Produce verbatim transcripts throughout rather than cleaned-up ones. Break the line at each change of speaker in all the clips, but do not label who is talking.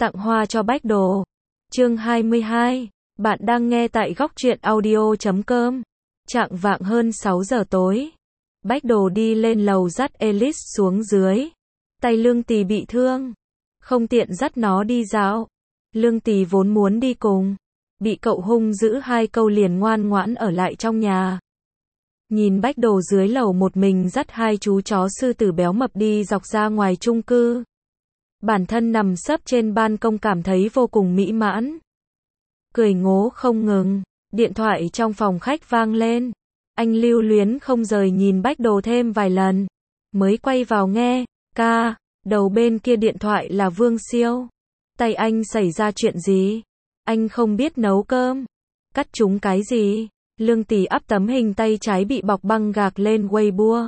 Tặng hoa cho Bách Đồ. Chương hai mươi hai. Bạn đang nghe tại góc truyện audio chấm com. Chạng vạng hơn sáu giờ tối. Bách Đồ đi lên lầu dắt Alice xuống dưới. Tay Lương Tì bị thương, không tiện dắt nó đi dạo. Lương Tì vốn muốn đi cùng, bị cậu hung dữ hai câu liền ngoan ngoãn ở lại trong nhà. Nhìn Bách Đồ dưới lầu một mình dắt hai chú chó sư tử béo mập đi dọc ra ngoài chung cư. Bản thân nằm sấp trên ban công cảm thấy vô cùng mỹ mãn. Cười ngố không ngừng, điện thoại trong phòng khách vang lên. Anh lưu luyến không rời nhìn Bách Đồ thêm vài lần, mới quay vào nghe. Ca, đầu bên kia điện thoại là Vương Siêu. Tay anh xảy ra chuyện gì? Anh không biết nấu cơm. Cắt trúng cái gì? Lương Tì up tấm hình tay trái bị bọc băng gạc lên Weibo.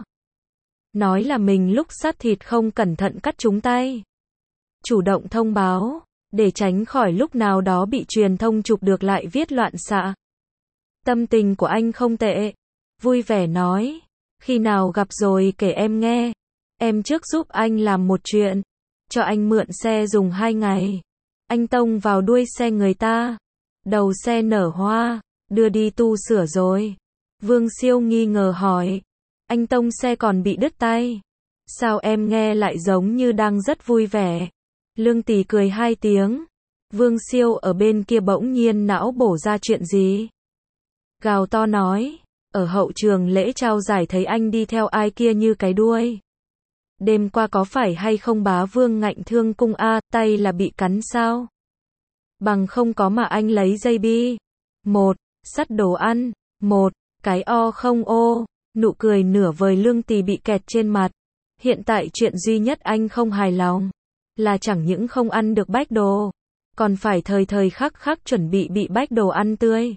Nói là mình lúc sát thịt không cẩn thận cắt trúng tay. Chủ động thông báo, để tránh khỏi lúc nào đó bị truyền thông chụp được lại viết loạn xạ. Tâm tình của anh không tệ. Vui vẻ nói, khi nào gặp rồi kể em nghe. Em trước giúp anh làm một chuyện, cho anh mượn xe dùng hai ngày. Anh tông vào đuôi xe người ta, đầu xe nở hoa, đưa đi tu sửa rồi. Vương Siêu nghi ngờ hỏi, anh tông xe còn bị đứt tay, sao em nghe lại giống như đang rất vui vẻ. Lương Tì cười hai tiếng. Vương Siêu ở bên kia bỗng nhiên não bổ ra chuyện gì. Gào to nói, ở hậu trường lễ trao giải thấy anh đi theo ai kia như cái đuôi. Đêm qua có phải hay không bá vương ngạnh thương cung a, tay là bị cắn sao? Bằng không có mà anh lấy dây bi. Một, sắt đồ ăn. Một, cái o không ô. Nụ cười nửa vời Lương Tì bị kẹt trên mặt. Hiện tại chuyện duy nhất anh không hài lòng là chẳng những không ăn được Bách Đồ, còn phải thời thời khắc khắc chuẩn bị bị Bách Đồ ăn tươi.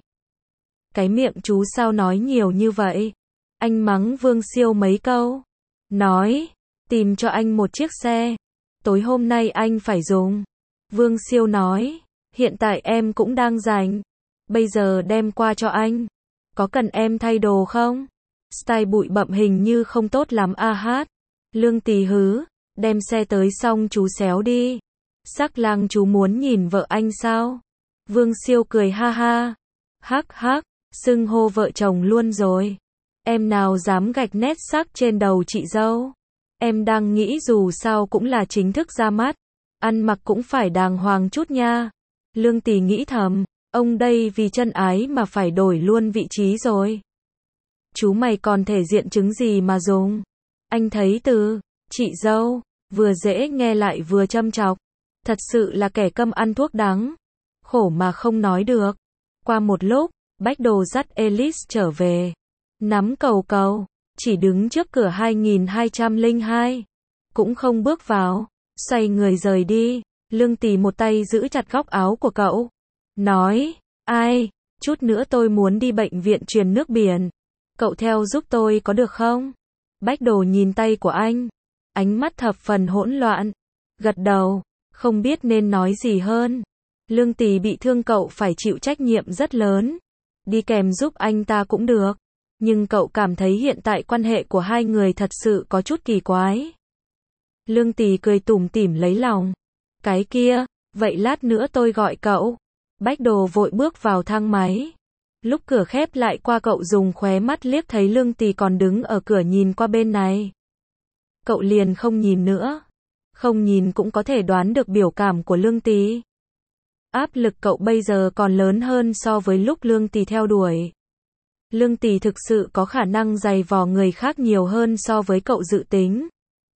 Cái miệng chú sao nói nhiều như vậy? Anh mắng Vương Siêu mấy câu, nói, tìm cho anh một chiếc xe, tối hôm nay anh phải dùng. Vương Siêu nói, hiện tại em cũng đang rảnh, bây giờ đem qua cho anh. Có cần em thay đồ không? Style bụi bặm hình như không tốt lắm a hát. Lương Tì hứ, đem xe tới xong chú xéo đi. Sắc lang chú muốn nhìn vợ anh sao? Vương Siêu cười ha ha. Hắc hắc, xưng hô vợ chồng luôn rồi. Em nào dám gạch nét sắc trên đầu chị dâu. Em đang nghĩ dù sao cũng là chính thức ra mắt, ăn mặc cũng phải đàng hoàng chút nha. Lương Tì nghĩ thầm, ông đây vì chân ái mà phải đổi luôn vị trí rồi. Chú mày còn thể diện chứng gì mà dùng. Anh thấy từ chị dâu vừa dễ nghe lại vừa châm chọc. Thật sự là kẻ câm ăn thuốc đắng, khổ mà không nói được. Qua một lúc, Bách Đồ dắt Alice trở về, nắm cầu cầu, chỉ đứng trước cửa hai nghìn hai trăm lẻ hai, cũng không bước vào, xoay người rời đi. Lương Tì một tay giữ chặt góc áo của cậu, nói, ai, chút nữa tôi muốn đi bệnh viện truyền nước biển, cậu theo giúp tôi có được không? Bách Đồ nhìn tay của anh, ánh mắt thập phần hỗn loạn, gật đầu, không biết nên nói gì hơn. Lương Tì bị thương cậu phải chịu trách nhiệm rất lớn, đi kèm giúp anh ta cũng được, nhưng cậu cảm thấy hiện tại quan hệ của hai người thật sự có chút kỳ quái. Lương Tì cười tủm tỉm lấy lòng, cái kia, vậy lát nữa tôi gọi cậu. Bách Đồ vội bước vào thang máy. Lúc cửa khép lại qua cậu dùng khóe mắt liếc thấy Lương Tì còn đứng ở cửa nhìn qua bên này. Cậu liền không nhìn nữa. Không nhìn cũng có thể đoán được biểu cảm của Lương Tì. Áp lực cậu bây giờ còn lớn hơn so với lúc Lương Tì theo đuổi. Lương Tì thực sự có khả năng giày vò người khác nhiều hơn so với cậu dự tính.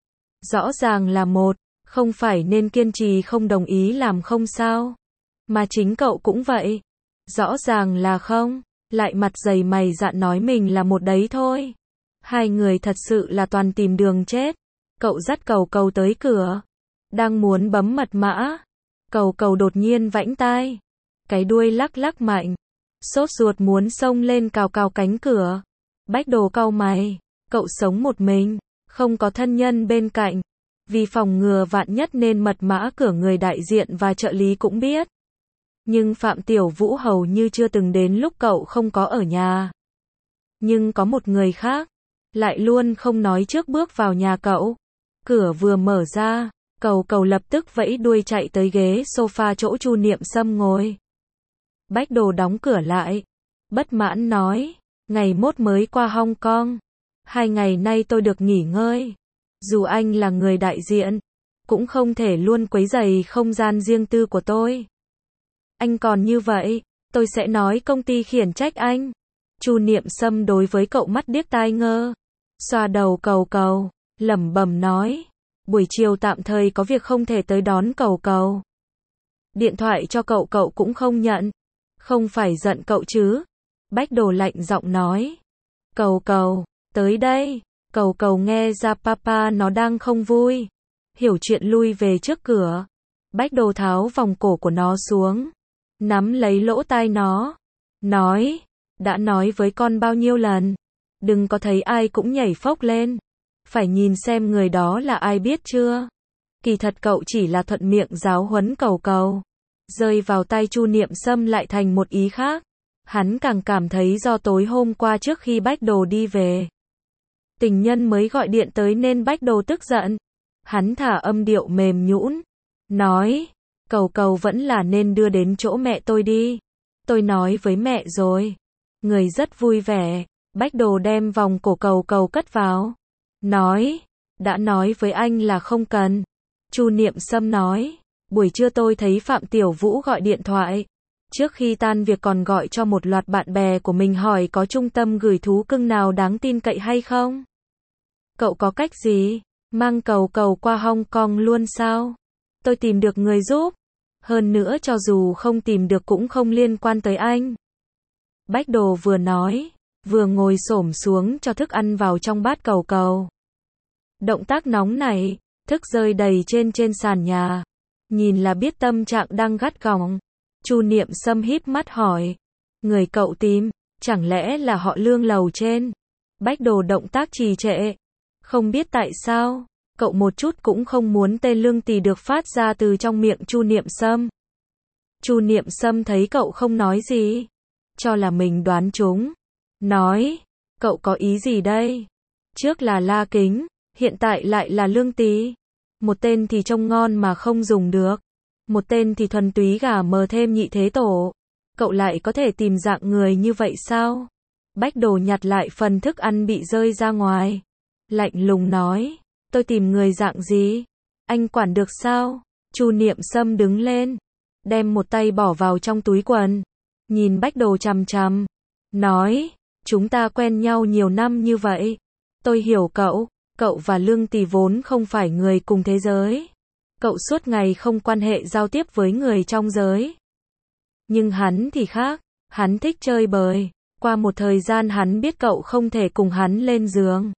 Rõ ràng là một, không phải nên kiên trì không đồng ý làm không sao. Mà chính cậu cũng vậy. Rõ ràng là không, lại mặt dày mày dạn nói mình là một đấy thôi. Hai người thật sự là toàn tìm đường chết. Cậu dắt cầu cầu tới cửa, đang muốn bấm mật mã. Cầu cầu đột nhiên vãnh tai, cái đuôi lắc lắc mạnh, sốt ruột muốn xông lên cào cào cánh cửa. Bách Đồ cau mày, cậu sống một mình, không có thân nhân bên cạnh. Vì phòng ngừa vạn nhất nên mật mã cửa người đại diện và trợ lý cũng biết. Nhưng Phạm Tiểu Vũ hầu như chưa từng đến lúc cậu không có ở nhà. Nhưng có một người khác, lại luôn không nói trước bước vào nhà cậu. Cửa vừa mở ra, Cầu cầu lập tức vẫy đuôi chạy tới ghế sofa chỗ Chu Niệm Sâm ngồi. Bách Đồ đóng cửa lại. Bất mãn nói, ngày mốt mới qua Hong Kong. Hai ngày nay tôi được nghỉ ngơi. Dù anh là người đại diện, cũng không thể luôn quấy rầy không gian riêng tư của tôi. Anh còn như vậy, tôi sẽ nói công ty khiển trách anh. Chu Niệm Sâm đối với cậu mắt điếc tai ngơ. Xoa đầu cầu cầu, lẩm bẩm nói, buổi chiều tạm thời có việc không thể tới đón cầu cầu. Điện thoại cho cậu cậu cũng không nhận. Không phải giận cậu chứ? Bách Đồ lạnh giọng nói. Cầu cầu, tới đây. Cầu cầu nghe ra papa nó đang không vui. Hiểu chuyện lui về trước cửa. Bách Đồ tháo vòng cổ của nó xuống. Nắm lấy lỗ tai nó. Nói, đã nói với con bao nhiêu lần. Đừng có thấy ai cũng nhảy phốc lên. Phải nhìn xem người đó là ai biết chưa. Kỳ thật cậu chỉ là thuận miệng giáo huấn cầu cầu. Rơi vào tay Chu Niệm Sâm lại thành một ý khác. Hắn càng cảm thấy do tối hôm qua trước khi Bách Đồ đi về. Tình nhân mới gọi điện tới nên Bách Đồ tức giận. Hắn thả âm điệu mềm nhũn. Nói, cầu cầu vẫn là nên đưa đến chỗ mẹ tôi đi. Tôi nói với mẹ rồi. Người rất vui vẻ. Bách Đồ đem vòng cổ cầu cầu cất vào. Nói, đã nói với anh là không cần. Chu Niệm Sâm nói, buổi trưa tôi thấy Phạm Tiểu Vũ gọi điện thoại. Trước khi tan việc còn gọi cho một loạt bạn bè của mình hỏi có trung tâm gửi thú cưng nào đáng tin cậy hay không. Cậu có cách gì? Mang cầu cầu qua Hong Kong luôn sao? Tôi tìm được người giúp. Hơn nữa cho dù không tìm được cũng không liên quan tới anh. Bách Đồ vừa nói, vừa ngồi xổm xuống cho thức ăn vào trong bát cầu cầu. Động tác nóng này, thức rơi đầy trên trên sàn nhà. Nhìn là biết tâm trạng đang gắt gỏng. Chu Niệm Sâm híp mắt hỏi. Người cậu tìm, chẳng lẽ là họ Lương lầu trên? Bách Đồ động tác trì trệ. Không biết tại sao, cậu một chút cũng không muốn tên Lương Tì được phát ra từ trong miệng Chu Niệm Sâm. Chu Niệm Sâm thấy cậu không nói gì, cho là mình đoán trúng. Nói, cậu có ý gì đây? Trước là La Kính, hiện tại lại là Lương Tì. Một tên thì trông ngon mà không dùng được. Một tên thì thuần túy gà mờ thêm nhị thế tổ. Cậu lại có thể tìm dạng người như vậy sao? Bách Đồ nhặt lại phần thức ăn bị rơi ra ngoài. Lạnh lùng nói, tôi tìm người dạng gì? Anh quản được sao? Chu Niệm Sâm đứng lên, đem một tay bỏ vào trong túi quần. Nhìn Bách Đồ chằm chằm. Nói, chúng ta quen nhau nhiều năm như vậy. Tôi hiểu cậu, cậu và Lương Tì vốn không phải người cùng thế giới. Cậu suốt ngày không quan hệ giao tiếp với người trong giới. Nhưng hắn thì khác, hắn thích chơi bời. Qua một thời gian hắn biết cậu không thể cùng hắn lên giường.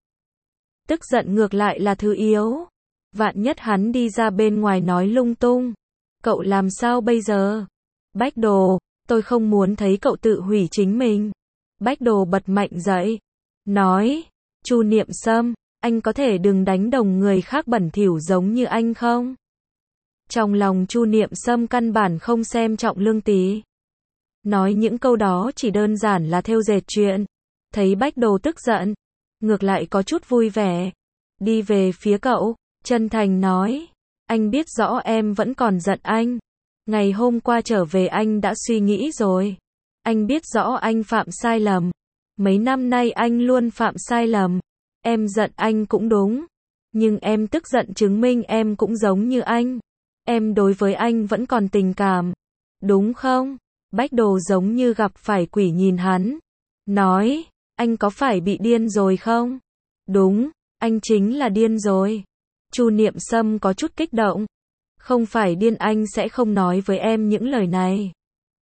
Tức giận ngược lại là thứ yếu. Vạn nhất hắn đi ra bên ngoài nói lung tung. Cậu làm sao bây giờ? Bách Đồ, tôi không muốn thấy cậu tự hủy chính mình. Bách Đồ bật mạnh dậy. Nói, Chu Niệm Sâm, anh có thể đừng đánh đồng người khác bẩn thỉu giống như anh không? Trong lòng Chu Niệm Sâm căn bản không xem trọng Lương Tì. Nói những câu đó chỉ đơn giản là thêu dệt chuyện. Thấy Bách Đồ tức giận, ngược lại có chút vui vẻ. Đi về phía cậu, chân thành nói, anh biết rõ em vẫn còn giận anh. Ngày hôm qua trở về anh đã suy nghĩ rồi. Anh biết rõ anh phạm sai lầm. Mấy năm nay anh luôn phạm sai lầm. Em giận anh cũng đúng. Nhưng em tức giận chứng minh em cũng giống như anh. Em đối với anh vẫn còn tình cảm. Đúng không? Bách Đồ giống như gặp phải quỷ nhìn hắn. Nói, anh có phải bị điên rồi không? Đúng, anh chính là điên rồi. Chu Niệm Sâm có chút kích động. Không phải điên anh sẽ không nói với em những lời này.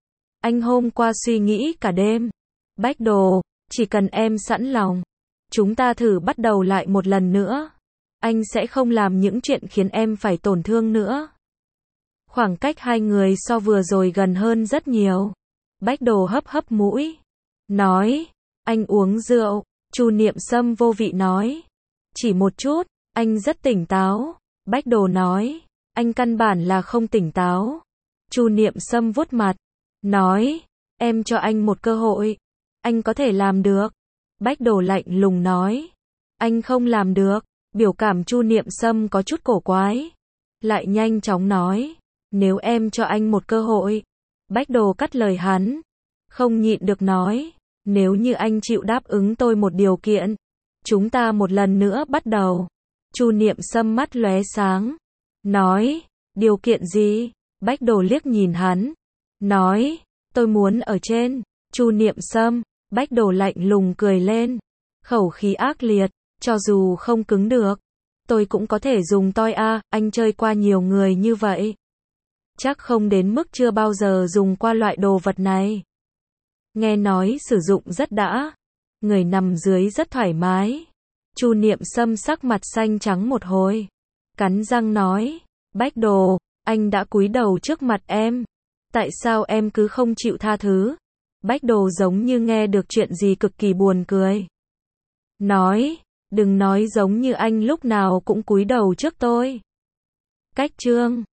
Anh hôm qua suy nghĩ cả đêm. Bách Đồ, chỉ cần em sẵn lòng, chúng ta thử bắt đầu lại một lần nữa. Anh sẽ không làm những chuyện khiến em phải tổn thương nữa. Khoảng cách hai người so vừa rồi gần hơn rất nhiều. Bách Đồ hấp hấp mũi. Nói, anh uống rượu. Chu Niệm Sâm vô vị nói. Chỉ một chút, anh rất tỉnh táo. Bách Đồ nói, anh căn bản là không tỉnh táo. Chu Niệm Sâm vuốt mặt. Nói, em cho anh một cơ hội. Anh có thể làm được. Bách Đồ lạnh lùng nói. Anh không làm được. Biểu cảm Chu Niệm Sâm có chút cổ quái. lại nhanh chóng nói, nếu em cho anh một cơ hội. Bách Đồ cắt lời hắn, không nhịn được nói, nếu như anh chịu đáp ứng tôi một điều kiện, chúng ta một lần nữa bắt đầu. Chu Niệm Sâm mắt lóe sáng, nói, điều kiện gì? Bách Đồ liếc nhìn hắn, nói, tôi muốn ở trên. Chu Niệm Sâm, Bách Đồ lạnh lùng cười lên, khẩu khí ác liệt, cho dù không cứng được, tôi cũng có thể dùng toi a, anh chơi qua nhiều người như vậy. Chắc không đến mức chưa bao giờ dùng qua loại đồ vật này. Nghe nói sử dụng rất đã, người nằm dưới rất thoải mái. Chu Niệm Sâm sắc mặt xanh trắng một hồi, cắn răng nói, Bách Đồ, anh đã cúi đầu trước mặt em, tại sao em cứ không chịu tha thứ? Bách Đồ giống như nghe được chuyện gì cực kỳ buồn cười. Nói, đừng nói giống như anh lúc nào cũng cúi đầu trước tôi. Cách chương